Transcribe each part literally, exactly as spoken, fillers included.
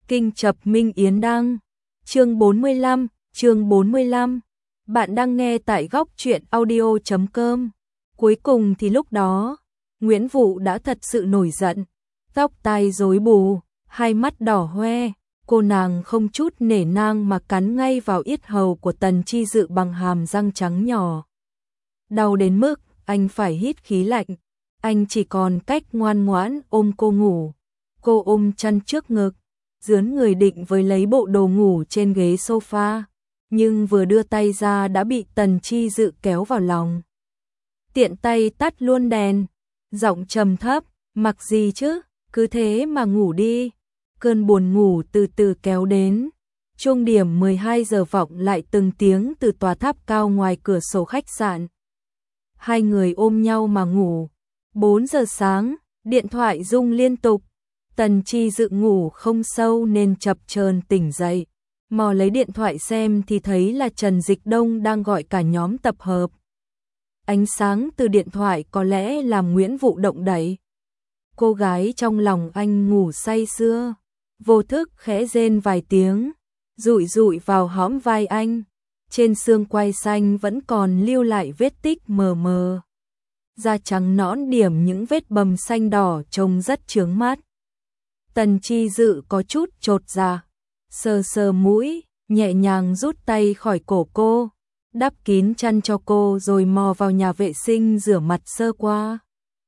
Kinh Chập Minh Yến Đăng. Chương bốn mươi lăm, chương bốn mươi lăm. Bạn đang nghe tại góc truyện audio chấm com. Cuối cùng thì lúc đó, Nguyễn Vũ đã thật sự nổi giận, tóc tai rối bù, hai mắt đỏ hoe, cô nàng không chút nể nang mà cắn ngay vào yết hầu của Tần Chi Dự bằng hàm răng trắng nhỏ. Đau đến mức anh phải hít khí lạnh, anh chỉ còn cách ngoan ngoãn ôm cô ngủ. Cô ôm chăn trước ngực, dướn người định với lấy bộ đồ ngủ trên ghế sofa, nhưng vừa đưa tay ra đã bị Tần Chi Dự kéo vào lòng. Tiện tay tắt luôn đèn, giọng trầm thấp, mặc gì chứ, cứ thế mà ngủ đi. Cơn buồn ngủ từ từ kéo đến. Chuông điểm mười hai giờ vọng lại từng tiếng từ tòa tháp cao ngoài cửa sổ khách sạn. Hai người ôm nhau mà ngủ. bốn giờ sáng, điện thoại rung liên tục. Tần Chi Dự ngủ không sâu nên chập chờn tỉnh dậy. Mò lấy điện thoại xem thì thấy là Trần Dịch Đông đang gọi cả nhóm tập hợp. Ánh sáng từ điện thoại có lẽ làm Nguyễn Vũ động đậy. Cô gái trong lòng anh ngủ say sưa, vô thức khẽ rên vài tiếng, dụi dụi vào hõm vai anh. Trên xương quai xanh vẫn còn lưu lại vết tích mờ mờ. Da trắng nõn điểm những vết bầm xanh đỏ trông rất chướng mắt. Tần Chi Dự có chút chột dạ, sờ sờ mũi, nhẹ nhàng rút tay khỏi cổ cô, đắp kín chăn cho cô rồi mò vào nhà vệ sinh rửa mặt sơ qua.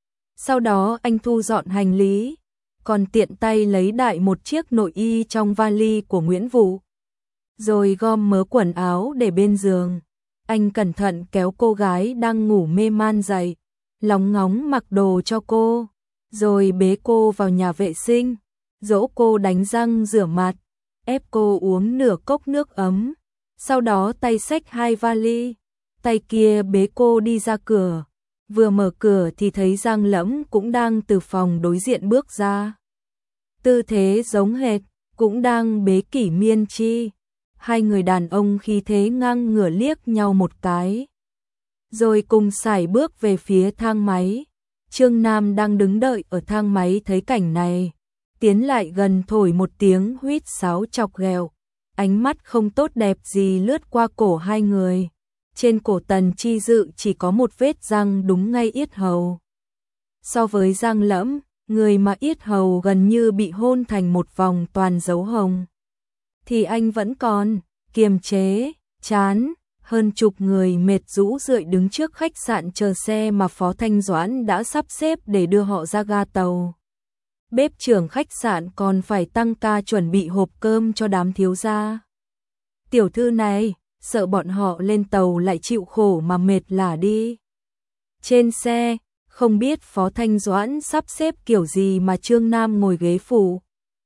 Sau đó anh thu dọn hành lý, còn tiện tay lấy đại một chiếc nội y trong vali của Nguyễn Vũ. Rồi gom mớ quần áo để bên giường. Anh cẩn thận kéo cô gái đang ngủ mê man dậy, lóng ngóng mặc đồ cho cô, rồi bế cô vào nhà vệ sinh, dỗ cô đánh răng rửa mặt, ép cô uống nửa cốc nước ấm. Sau đó tay xách hai vali, tay kia bế cô đi ra cửa. Vừa mở cửa thì thấy Giang Lẫm cũng đang từ phòng đối diện bước ra. Tư thế giống hệt, cũng đang bế Kỷ Miên Chi. Hai người đàn ông khí thế ngang ngửa liếc nhau một cái, rồi cùng sải bước về phía thang máy. Trương Nam đang đứng đợi ở thang máy thấy cảnh này, tiến lại gần thổi một tiếng huýt sáo chọc ghẹo. Ánh mắt không tốt đẹp gì lướt qua cổ hai người. Trên cổ Tần Chi Dự chỉ có một vết răng đúng ngay yết hầu. So với Giang Lẫm, người mà yết hầu gần như bị hôn thành một vòng toàn dấu hồng, thì anh vẫn còn kiềm chế, chán. Hơn chục người mệt rũ rượi đứng trước khách sạn chờ xe mà Phó Thanh Doãn đã sắp xếp để đưa họ ra ga tàu. Bếp trưởng khách sạn còn phải tăng ca chuẩn bị hộp cơm cho đám thiếu gia. Tiểu thư này, sợ bọn họ lên tàu lại chịu khổ mà mệt lả đi. Trên xe, không biết Phó Thanh Doãn sắp xếp kiểu gì mà Trương Nam ngồi ghế phụ.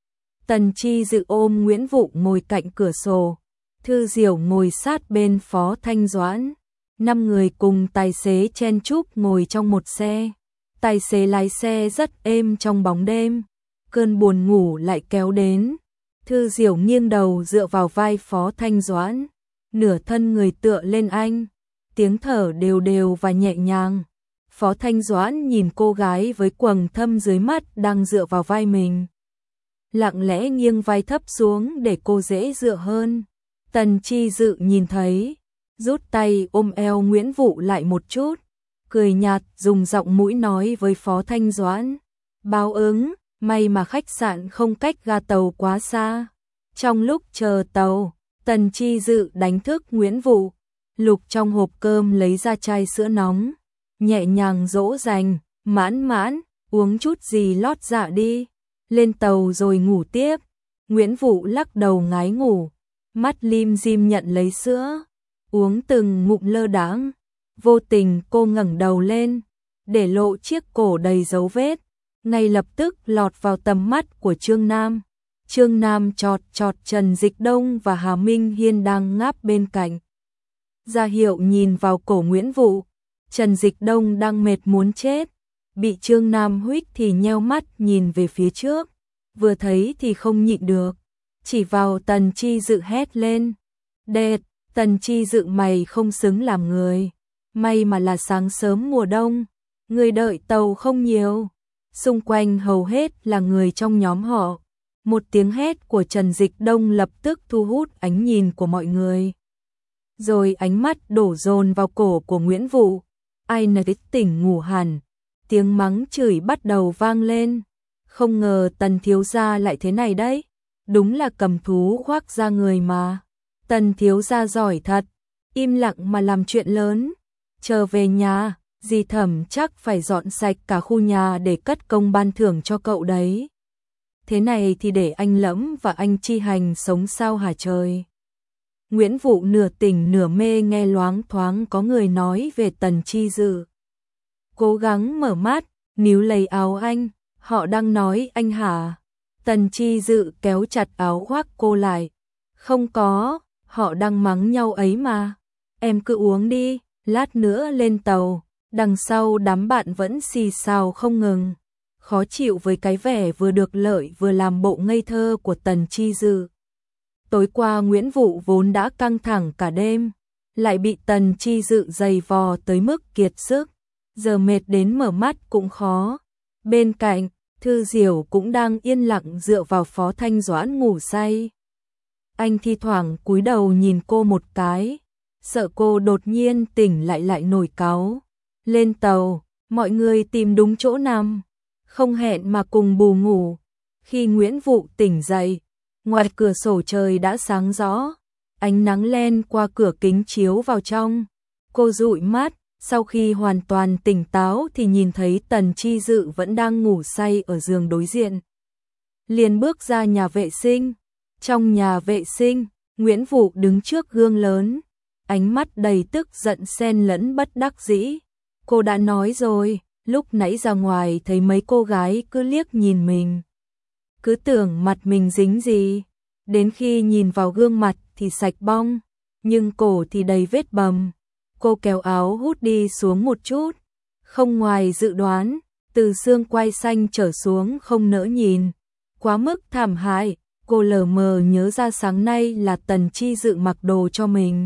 Tần Chi Dự ôm Nguyễn Vũ ngồi cạnh cửa sổ. Thư Diểu ngồi sát bên Phó Thanh Doãn. Năm người cùng tài xế chen chúc ngồi trong một xe. Tài xế lái xe rất êm trong bóng đêm. Cơn buồn ngủ lại kéo đến. Thư Diểu nghiêng đầu dựa vào vai Phó Thanh Doãn, nửa thân người tựa lên anh, tiếng thở đều đều và nhẹ nhàng. Phó Thanh Doãn nhìn cô gái với quầng thâm dưới mắt đang dựa vào vai mình, lặng lẽ nghiêng vai thấp xuống để cô dễ dựa hơn. Tần Chi Dự nhìn thấy, rút tay ôm eo Nguyễn Vũ lại một chút, cười nhạt dùng giọng mũi nói với Phó Thanh Doãn, báo ứng, may mà khách sạn không cách ga tàu quá xa. Trong lúc chờ tàu, Tần Chi Dự đánh thức Nguyễn Vũ, lục trong hộp cơm lấy ra chai sữa nóng, nhẹ nhàng dỗ dành, mãn mãn, uống chút gì lót dạ đi, lên tàu rồi ngủ tiếp. Nguyễn Vũ lắc đầu ngái ngủ, mắt lim dim nhận lấy sữa, uống từng ngụm lơ đãng. Vô tình cô ngẩng đầu lên, để lộ chiếc cổ đầy dấu vết, ngay lập tức lọt vào tầm mắt của Trương Nam. Trương Nam chọt chọt Trần Dịch Đông và Hà Minh Hiên đang ngáp bên cạnh, ra hiệu nhìn vào cổ Nguyễn Vũ. Trần Dịch Đông đang mệt muốn chết, bị Trương Nam huých thì nheo mắt nhìn về phía trước, vừa thấy thì không nhịn được, chỉ vào Tần Chi Dự hét lên, đệt, Tần Chi Dự mày không xứng làm người, may mà là sáng sớm mùa đông, người đợi tàu không nhiều. Xung quanh hầu hết là người trong nhóm họ, Một tiếng hét của Trần Dịch Đông lập tức thu hút ánh nhìn của mọi người. Rồi ánh mắt đổ dồn vào cổ của Nguyễn Vụ. Ai nấy tỉnh ngủ hẳn. Tiếng mắng chửi bắt đầu vang lên. Không ngờ Tần thiếu gia lại thế này đấy. Đúng là cầm thú khoác da người mà. Tần thiếu gia giỏi thật. Im lặng mà làm chuyện lớn. Chờ về nhà, dì Thẩm chắc phải dọn sạch cả khu nhà để cất công ban thưởng cho cậu đấy. Thế này thì để anh Lẫm và anh Chi Hành sống sao hả trời. Nguyễn Vụ nửa tỉnh nửa mê nghe loáng thoáng có người nói về Tần Chi Dự. Cố gắng mở mắt, níu lấy áo anh, họ đang nói anh hả? Tần Chi Dự kéo chặt áo khoác cô lại. Không có, họ đang mắng nhau ấy mà. Em cứ uống đi, lát nữa lên tàu. Đằng sau đám bạn vẫn xì xào không ngừng. Khó chịu với cái vẻ vừa được lợi vừa làm bộ ngây thơ của Tần Chi Dự. Tối qua Nguyễn Vụ vốn đã căng thẳng cả đêm, lại bị Tần Chi Dự giày vò tới mức kiệt sức, giờ mệt đến mở mắt cũng khó. Bên cạnh, Thư Diểu cũng đang yên lặng dựa vào Phó Thanh Doãn ngủ say. Anh thi thoảng cúi đầu nhìn cô một cái, sợ cô đột nhiên tỉnh lại lại nổi cáu. Lên tàu, mọi người tìm đúng chỗ nằm, không hẹn mà cùng bù ngủ. Khi Nguyễn Vụ tỉnh dậy, ngoài cửa sổ trời đã sáng rõ, ánh nắng len qua cửa kính chiếu vào trong. Cô dụi mắt, sau khi hoàn toàn tỉnh táo thì nhìn thấy Tần Chi Dự vẫn đang ngủ say ở giường đối diện. Liền bước ra nhà vệ sinh. Trong nhà vệ sinh, Nguyễn Vụ đứng trước gương lớn, ánh mắt đầy tức giận xen lẫn bất đắc dĩ. Cô đã nói rồi, lúc nãy ra ngoài thấy mấy cô gái cứ liếc nhìn mình. Cứ tưởng mặt mình dính gì, đến khi nhìn vào gương mặt thì sạch bong, nhưng cổ thì đầy vết bầm. Cô kéo áo hút đi xuống một chút, không ngoài dự đoán, từ xương quai xanh trở xuống không nỡ nhìn. Quá mức thảm hại, cô lờ mờ nhớ ra sáng nay là Tần Chi Dự mặc đồ cho mình.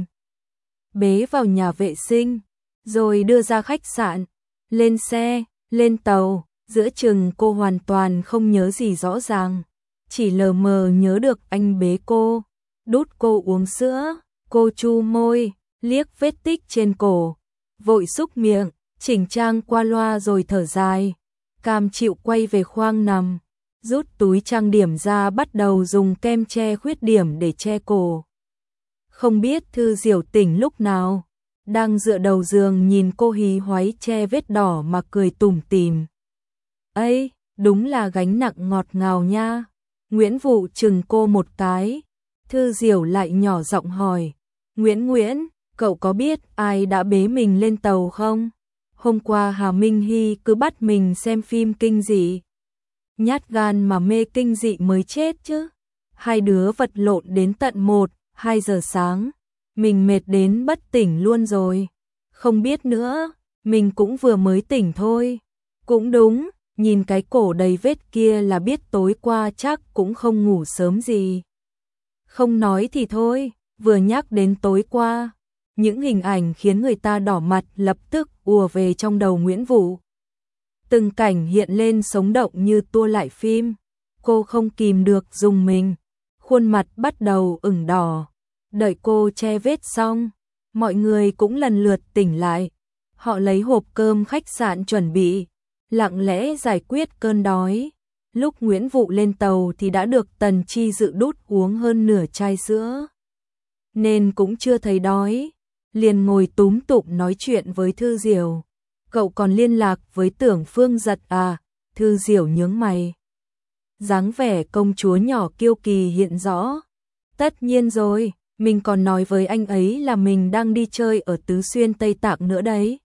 Bế vào nhà vệ sinh, rồi đưa ra khách sạn, lên xe, lên tàu. Giữa chừng cô hoàn toàn không nhớ gì rõ ràng, chỉ lờ mờ nhớ được anh bế cô, đút cô uống sữa, cô chu môi, liếc vết tích trên cổ, vội xúc miệng, chỉnh trang qua loa rồi thở dài, cam chịu quay về khoang nằm, rút túi trang điểm ra bắt đầu dùng kem che khuyết điểm để che cổ. Không biết Thư Diểu tỉnh lúc nào, đang dựa đầu giường nhìn cô hí hoáy che vết đỏ mà cười tủm tỉm. Ây, đúng là gánh nặng ngọt ngào nha. Nguyễn Vụ chừng cô một cái. Thư Diểu lại nhỏ giọng hỏi. Nguyễn Nguyễn, cậu có biết ai đã bế mình lên tàu không? Hôm qua Hà Minh Hy cứ bắt mình xem phim kinh dị. Nhát gan mà mê kinh dị mới chết chứ. Hai đứa vật lộn đến tận một, hai giờ sáng. Mình mệt đến bất tỉnh luôn rồi. Không biết nữa, mình cũng vừa mới tỉnh thôi. Cũng đúng. Nhìn cái cổ đầy vết kia là biết tối qua chắc cũng không ngủ sớm gì. Không nói thì thôi, vừa nhắc đến tối qua, những hình ảnh khiến người ta đỏ mặt lập tức ùa về trong đầu Nguyễn Vụ. Từng cảnh hiện lên sống động như tua lại phim, cô không kìm được rùng mình, khuôn mặt bắt đầu ửng đỏ. Đợi cô che vết xong, mọi người cũng lần lượt tỉnh lại. Họ lấy hộp cơm khách sạn chuẩn bị, lặng lẽ giải quyết cơn đói. Lúc Nguyễn Vụ lên tàu thì đã được Tần Chi Dự đút uống hơn nửa chai sữa, nên cũng chưa thấy đói, liền ngồi túm tụm nói chuyện với Thư Diểu. Cậu còn liên lạc với Tưởng Phương Giật à? Thư Diểu nhướng mày. Dáng vẻ công chúa nhỏ kiêu kỳ hiện rõ. Tất nhiên rồi, mình còn nói với anh ấy là mình đang đi chơi ở Tứ Xuyên Tây Tạng nữa đấy.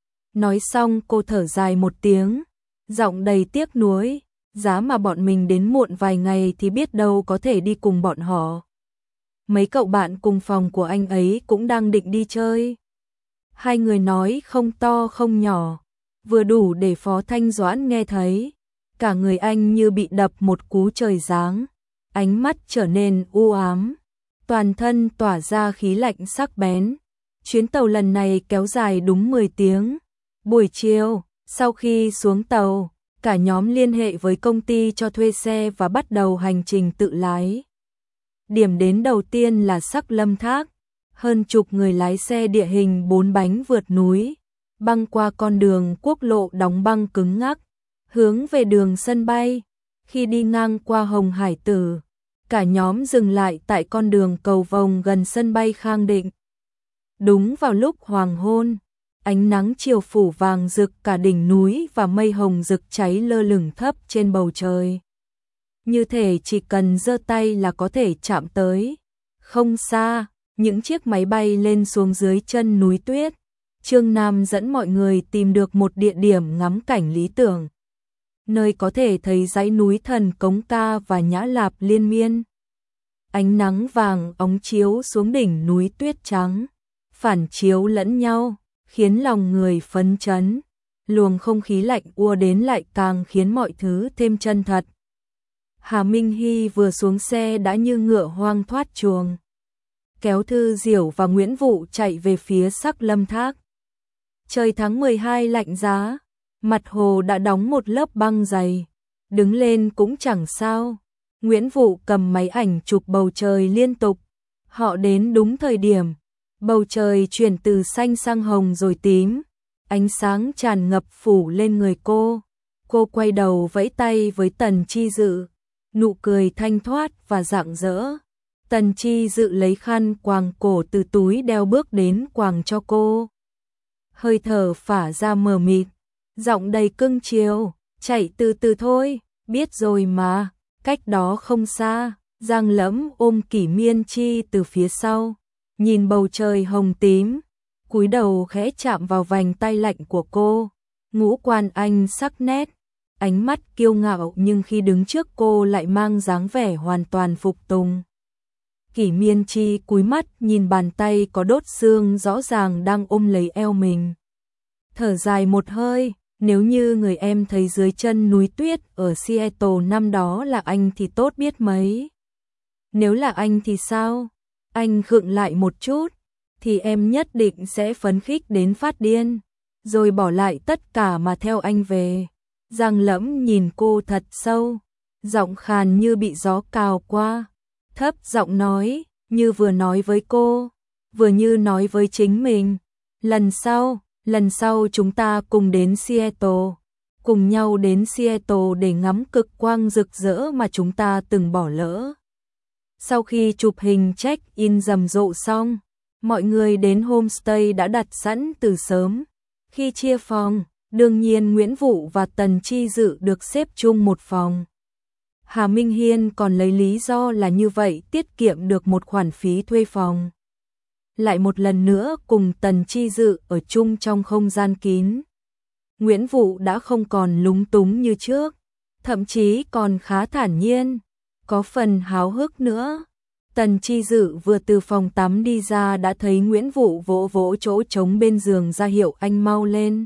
Nói xong cô thở dài một tiếng, giọng đầy tiếc nuối, giá mà bọn mình đến muộn vài ngày thì biết đâu có thể đi cùng bọn họ. Mấy cậu bạn cùng phòng của anh ấy cũng đang định đi chơi. Hai người nói không to không nhỏ, vừa đủ để Phó Thanh Doãn nghe thấy. Cả người anh như bị đập một cú trời giáng, ánh mắt trở nên u ám, toàn thân tỏa ra khí lạnh sắc bén. Chuyến tàu lần này kéo dài đúng mười tiếng. Buổi chiều, sau khi xuống tàu, cả nhóm liên hệ với công ty cho thuê xe và bắt đầu hành trình tự lái. Điểm đến đầu tiên là Sắc Lâm Thác, hơn chục người lái xe địa hình bốn bánh vượt núi, băng qua con đường quốc lộ đóng băng cứng ngắc, hướng về đường sân bay. Khi đi ngang qua Hồng Hải Tử, cả nhóm dừng lại tại con đường cầu vồng gần sân bay Khang Định. Đúng vào lúc hoàng hôn, ánh nắng chiều phủ vàng rực cả đỉnh núi và mây hồng rực cháy lơ lửng thấp trên bầu trời. Như thể chỉ cần giơ tay là có thể chạm tới. Không xa, những chiếc máy bay lên xuống dưới chân núi tuyết. Trương Nam dẫn mọi người tìm được một địa điểm ngắm cảnh lý tưởng, nơi có thể thấy dãy núi Thần Cống Ca và Nhã Lạp liên miên. Ánh nắng vàng óng chiếu xuống đỉnh núi tuyết trắng, phản chiếu lẫn nhau, khiến lòng người phấn chấn. Luồng không khí lạnh ùa đến lại càng khiến mọi thứ thêm chân thật. Hà Minh Hy vừa xuống xe đã như ngựa hoang thoát chuồng, kéo Thư Diểu và Nguyễn Vũ chạy về phía Sắc Lâm Thác. Trời tháng mười hai lạnh giá, mặt hồ đã đóng một lớp băng dày, đứng lên cũng chẳng sao. Nguyễn Vũ cầm máy ảnh chụp bầu trời liên tục. Họ đến đúng thời điểm, bầu trời chuyển từ xanh sang hồng rồi tím, ánh sáng tràn ngập phủ lên người cô. Cô quay đầu vẫy tay với Tần Chi Dự, nụ cười thanh thoát và rạng rỡ. Tần Chi Dự lấy khăn quàng cổ từ túi đeo bước đến quàng cho cô. Hơi thở phả ra mờ mịt, giọng đầy cưng chiều, chạy từ từ thôi, biết rồi mà, cách đó không xa. Giang Lẫm ôm Kỷ Miên Chi từ phía sau, nhìn bầu trời hồng tím, cúi đầu khẽ chạm vào vành tay lạnh của cô. Ngũ quan anh sắc nét, ánh mắt kiêu ngạo nhưng khi đứng trước cô lại mang dáng vẻ hoàn toàn phục tùng. Kỷ Miên Chi cúi mắt nhìn bàn tay có đốt xương rõ ràng đang ôm lấy eo mình. Thở dài một hơi, nếu như người em thấy dưới chân núi tuyết ở Seattle năm đó là anh thì tốt biết mấy. Nếu là anh thì sao? Anh khựng lại một chút, thì em nhất định sẽ phấn khích đến phát điên, rồi bỏ lại tất cả mà theo anh về. Giang Lẫm nhìn cô thật sâu, giọng khàn như bị gió cào qua, thấp giọng nói, như vừa nói với cô, vừa như nói với chính mình. Lần sau, lần sau chúng ta cùng đến Seattle, cùng nhau đến Seattle để ngắm cực quang rực rỡ mà chúng ta từng bỏ lỡ. Sau khi chụp hình check-in rầm rộ xong, mọi người đến homestay đã đặt sẵn từ sớm. Khi chia phòng, đương nhiên Nguyễn Vũ và Tần Chi Dự được xếp chung một phòng. Hà Minh Hiên còn lấy lý do là như vậy tiết kiệm được một khoản phí thuê phòng. Lại một lần nữa cùng Tần Chi Dự ở chung trong không gian kín. Nguyễn Vũ đã không còn lúng túng như trước, thậm chí còn khá thản nhiên, có phần háo hức nữa. Tần Chi Dự vừa từ phòng tắm đi ra đã thấy Nguyễn Vũ vỗ vỗ chỗ trống bên giường ra hiệu anh mau lên.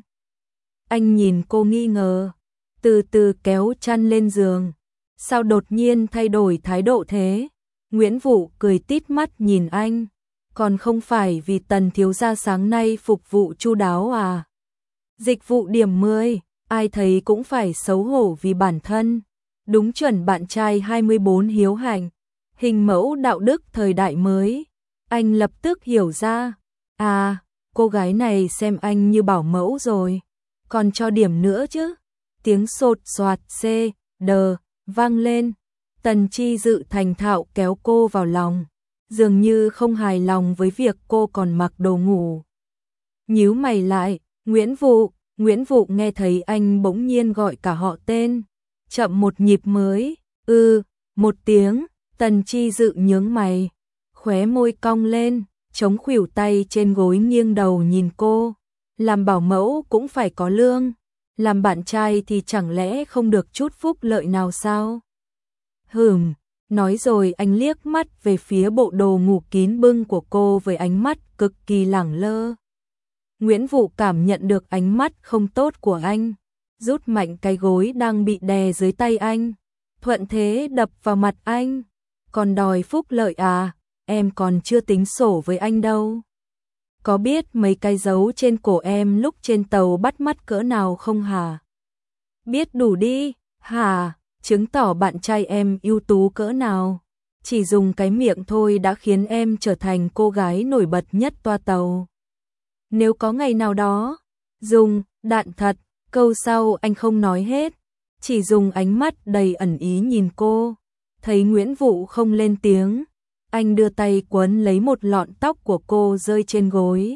Anh nhìn cô nghi ngờ, từ từ kéo chăn lên giường. Sao đột nhiên thay đổi thái độ thế? Nguyễn Vũ cười tít mắt nhìn anh, còn không phải vì Tần thiếu gia sáng nay phục vụ chu đáo à? Dịch vụ điểm mười, ai thấy cũng phải xấu hổ vì bản thân. Đúng chuẩn bạn trai hai mươi bốn hiếu hành, hình mẫu đạo đức thời đại mới. Anh lập tức hiểu ra, à, cô gái này xem anh như bảo mẫu rồi, còn cho điểm nữa chứ. Tiếng sột soạt c, đờ, vang lên. Tần Chi Dự thành thạo kéo cô vào lòng, dường như không hài lòng với việc cô còn mặc đồ ngủ. Nhíu mày lại, Nguyễn Vũ, Nguyễn Vũ nghe thấy anh bỗng nhiên gọi cả họ tên. Chậm một nhịp mới, ư, một tiếng. Tần Chi Dự nhướng mày, khóe môi cong lên, chống khuỷu tay trên gối nghiêng đầu nhìn cô. Làm bảo mẫu cũng phải có lương, làm bạn trai thì chẳng lẽ không được chút phúc lợi nào sao? Hừm, nói rồi anh liếc mắt về phía bộ đồ ngủ kín bưng của cô với ánh mắt cực kỳ lẳng lơ. Nguyễn Vũ cảm nhận được ánh mắt không tốt của anh, rút mạnh cái gối đang bị đè dưới tay anh, thuận thế đập vào mặt anh. Còn đòi phúc lợi à, em còn chưa tính sổ với anh đâu. Có biết mấy cái dấu trên cổ em lúc trên tàu bắt mắt cỡ nào không hả? Biết đủ đi, hả, chứng tỏ bạn trai em ưu tú cỡ nào. Chỉ dùng cái miệng thôi đã khiến em trở thành cô gái nổi bật nhất toa tàu. Nếu có ngày nào đó, dùng, đạn thật, câu sau anh không nói hết, chỉ dùng ánh mắt đầy ẩn ý nhìn cô. Thấy Nguyễn Vũ không lên tiếng, anh đưa tay quấn lấy một lọn tóc của cô rơi trên gối.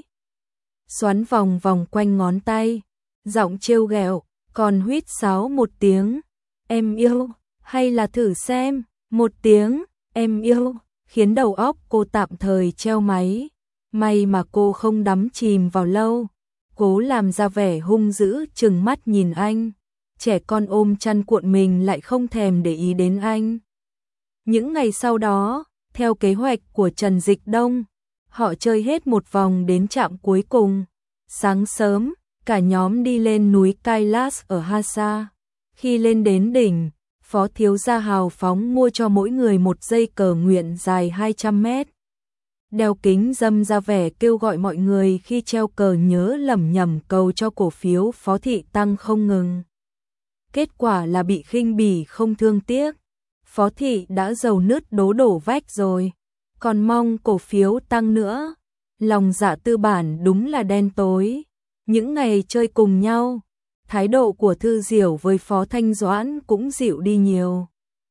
Xoắn vòng vòng quanh ngón tay, giọng trêu ghẹo, còn huýt sáo một tiếng, em yêu, hay là thử xem, một tiếng, em yêu, khiến đầu óc cô tạm thời treo máy. May mà cô không đắm chìm vào lâu, cố làm ra vẻ hung dữ trừng mắt nhìn anh. Trẻ con ôm chăn cuộn mình lại không thèm để ý đến anh. Những ngày sau đó, theo kế hoạch của Trần Dịch Đông, họ chơi hết một vòng đến trạm cuối cùng. Sáng sớm, cả nhóm đi lên núi Kailas ở Hasa. Khi lên đến đỉnh, Phó thiếu gia hào phóng mua cho mỗi người một dây cờ nguyện dài hai trăm mét. Đeo kính dâm ra vẻ kêu gọi mọi người khi treo cờ nhớ lẩm nhẩm cầu cho cổ phiếu Phó thị tăng không ngừng. Kết quả là bị khinh bỉ không thương tiếc. Phó thị đã dầu nứt đố đổ vách rồi, còn mong cổ phiếu tăng nữa. Lòng dạ tư bản đúng là đen tối. Những ngày chơi cùng nhau, thái độ của Thư Diểu với Phó Thanh Doãn cũng dịu đi nhiều.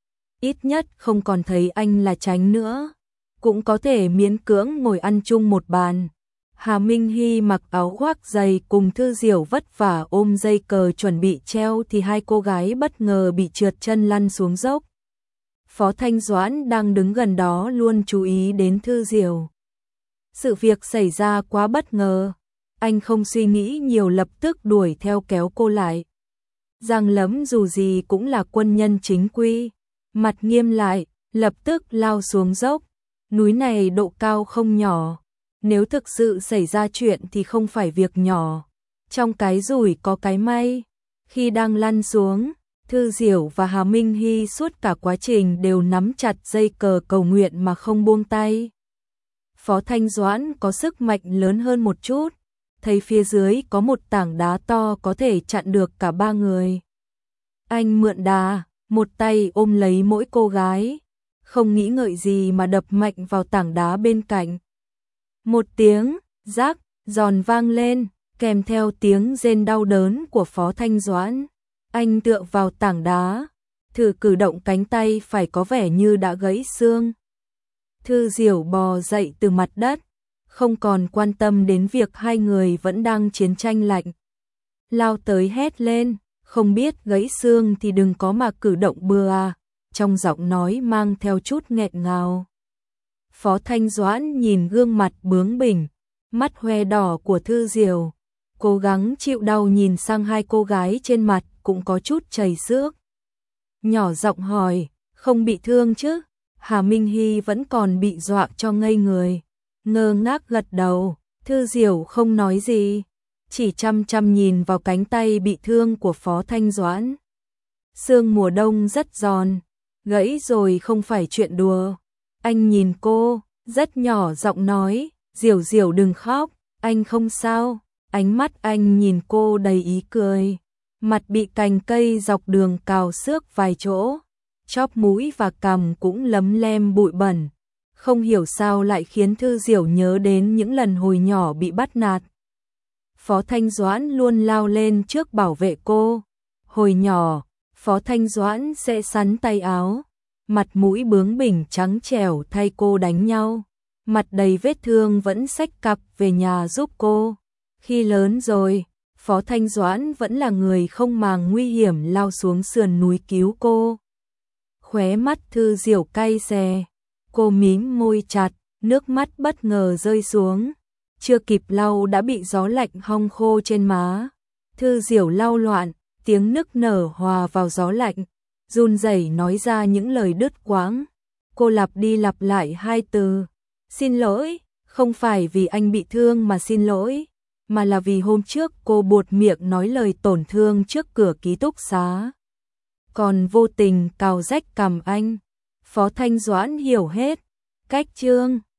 Ít nhất không còn thấy anh là Tránh nữa, cũng có thể miễn cưỡng ngồi ăn chung một bàn. Hà Minh Hy mặc áo khoác dày cùng Thư Diểu vất vả ôm dây cờ chuẩn bị treo thì hai cô gái bất ngờ bị trượt chân lăn xuống dốc. Phó Thanh Doãn đang đứng gần đó luôn chú ý đến Thư Diểu. Sự việc xảy ra quá bất ngờ, anh không suy nghĩ nhiều lập tức đuổi theo kéo cô lại. Giang Lẫm dù gì cũng là quân nhân chính quy, mặt nghiêm lại, lập tức lao xuống dốc. Núi này độ cao không nhỏ, nếu thực sự xảy ra chuyện thì không phải việc nhỏ. Trong cái rủi có cái may, khi đang lăn xuống, Thư Diểu và Hà Minh Hy suốt cả quá trình đều nắm chặt dây cờ cầu nguyện mà không buông tay. Phó Thanh Doãn có sức mạnh lớn hơn một chút, thấy phía dưới có một tảng đá to có thể chặn được cả ba người. Anh mượn đà, một tay ôm lấy mỗi cô gái, không nghĩ ngợi gì mà đập mạnh vào tảng đá bên cạnh. Một tiếng, rác, giòn vang lên, kèm theo tiếng rên đau đớn của Phó Thanh Doãn. Anh tựa vào tảng đá, thử cử động cánh tay phải có vẻ như đã gãy xương. Thư Diểu bò dậy từ mặt đất, không còn quan tâm đến việc hai người vẫn đang chiến tranh lạnh. Lao tới hét lên, không biết gãy xương thì đừng có mà cử động bừa à, trong giọng nói mang theo chút nghẹn ngào. Phó Thanh Doãn nhìn gương mặt bướng bỉnh, mắt hoe đỏ của Thư Diểu, cố gắng chịu đau nhìn sang hai cô gái trên mặt cũng có chút chảy xước. Nhỏ giọng hỏi, không bị thương chứ? Hà Minh Hy vẫn còn bị dọa cho ngây người, ngơ ngác gật đầu. Thư Diểu không nói gì, chỉ chăm chăm nhìn vào cánh tay bị thương của Phó Thanh Doãn. Xương mùa đông rất giòn, gãy rồi không phải chuyện đùa. Anh nhìn cô, rất nhỏ giọng nói, Diểu Diểu đừng khóc, anh không sao. Ánh mắt anh nhìn cô đầy ý cười, mặt bị cành cây dọc đường cào xước vài chỗ, chóp mũi và cằm cũng lấm lem bụi bẩn. Không hiểu sao lại khiến Thư Diểu nhớ đến những lần hồi nhỏ bị bắt nạt. Phó Thanh Doãn luôn lao lên trước bảo vệ cô. Hồi nhỏ, Phó Thanh Doãn sẽ sắn tay áo, mặt mũi bướng bỉnh trắng trẻo thay cô đánh nhau, mặt đầy vết thương vẫn xách cặp về nhà giúp cô. Khi lớn rồi, Phó Thanh Doãn vẫn là người không màng nguy hiểm lao xuống sườn núi cứu cô. Khóe mắt Thư Diểu cay xè, cô mím môi chặt, nước mắt bất ngờ rơi xuống. Chưa kịp lau đã bị gió lạnh hong khô trên má. Thư Diểu lau loạn, tiếng nức nở hòa vào gió lạnh, run rẩy nói ra những lời đứt quãng. Cô lặp đi lặp lại hai từ, xin lỗi, không phải vì anh bị thương mà xin lỗi, mà là vì hôm trước cô buột miệng nói lời tổn thương trước cửa ký túc xá, còn vô tình cào rách cằm anh. Phó Thanh Doãn hiểu hết, cách trương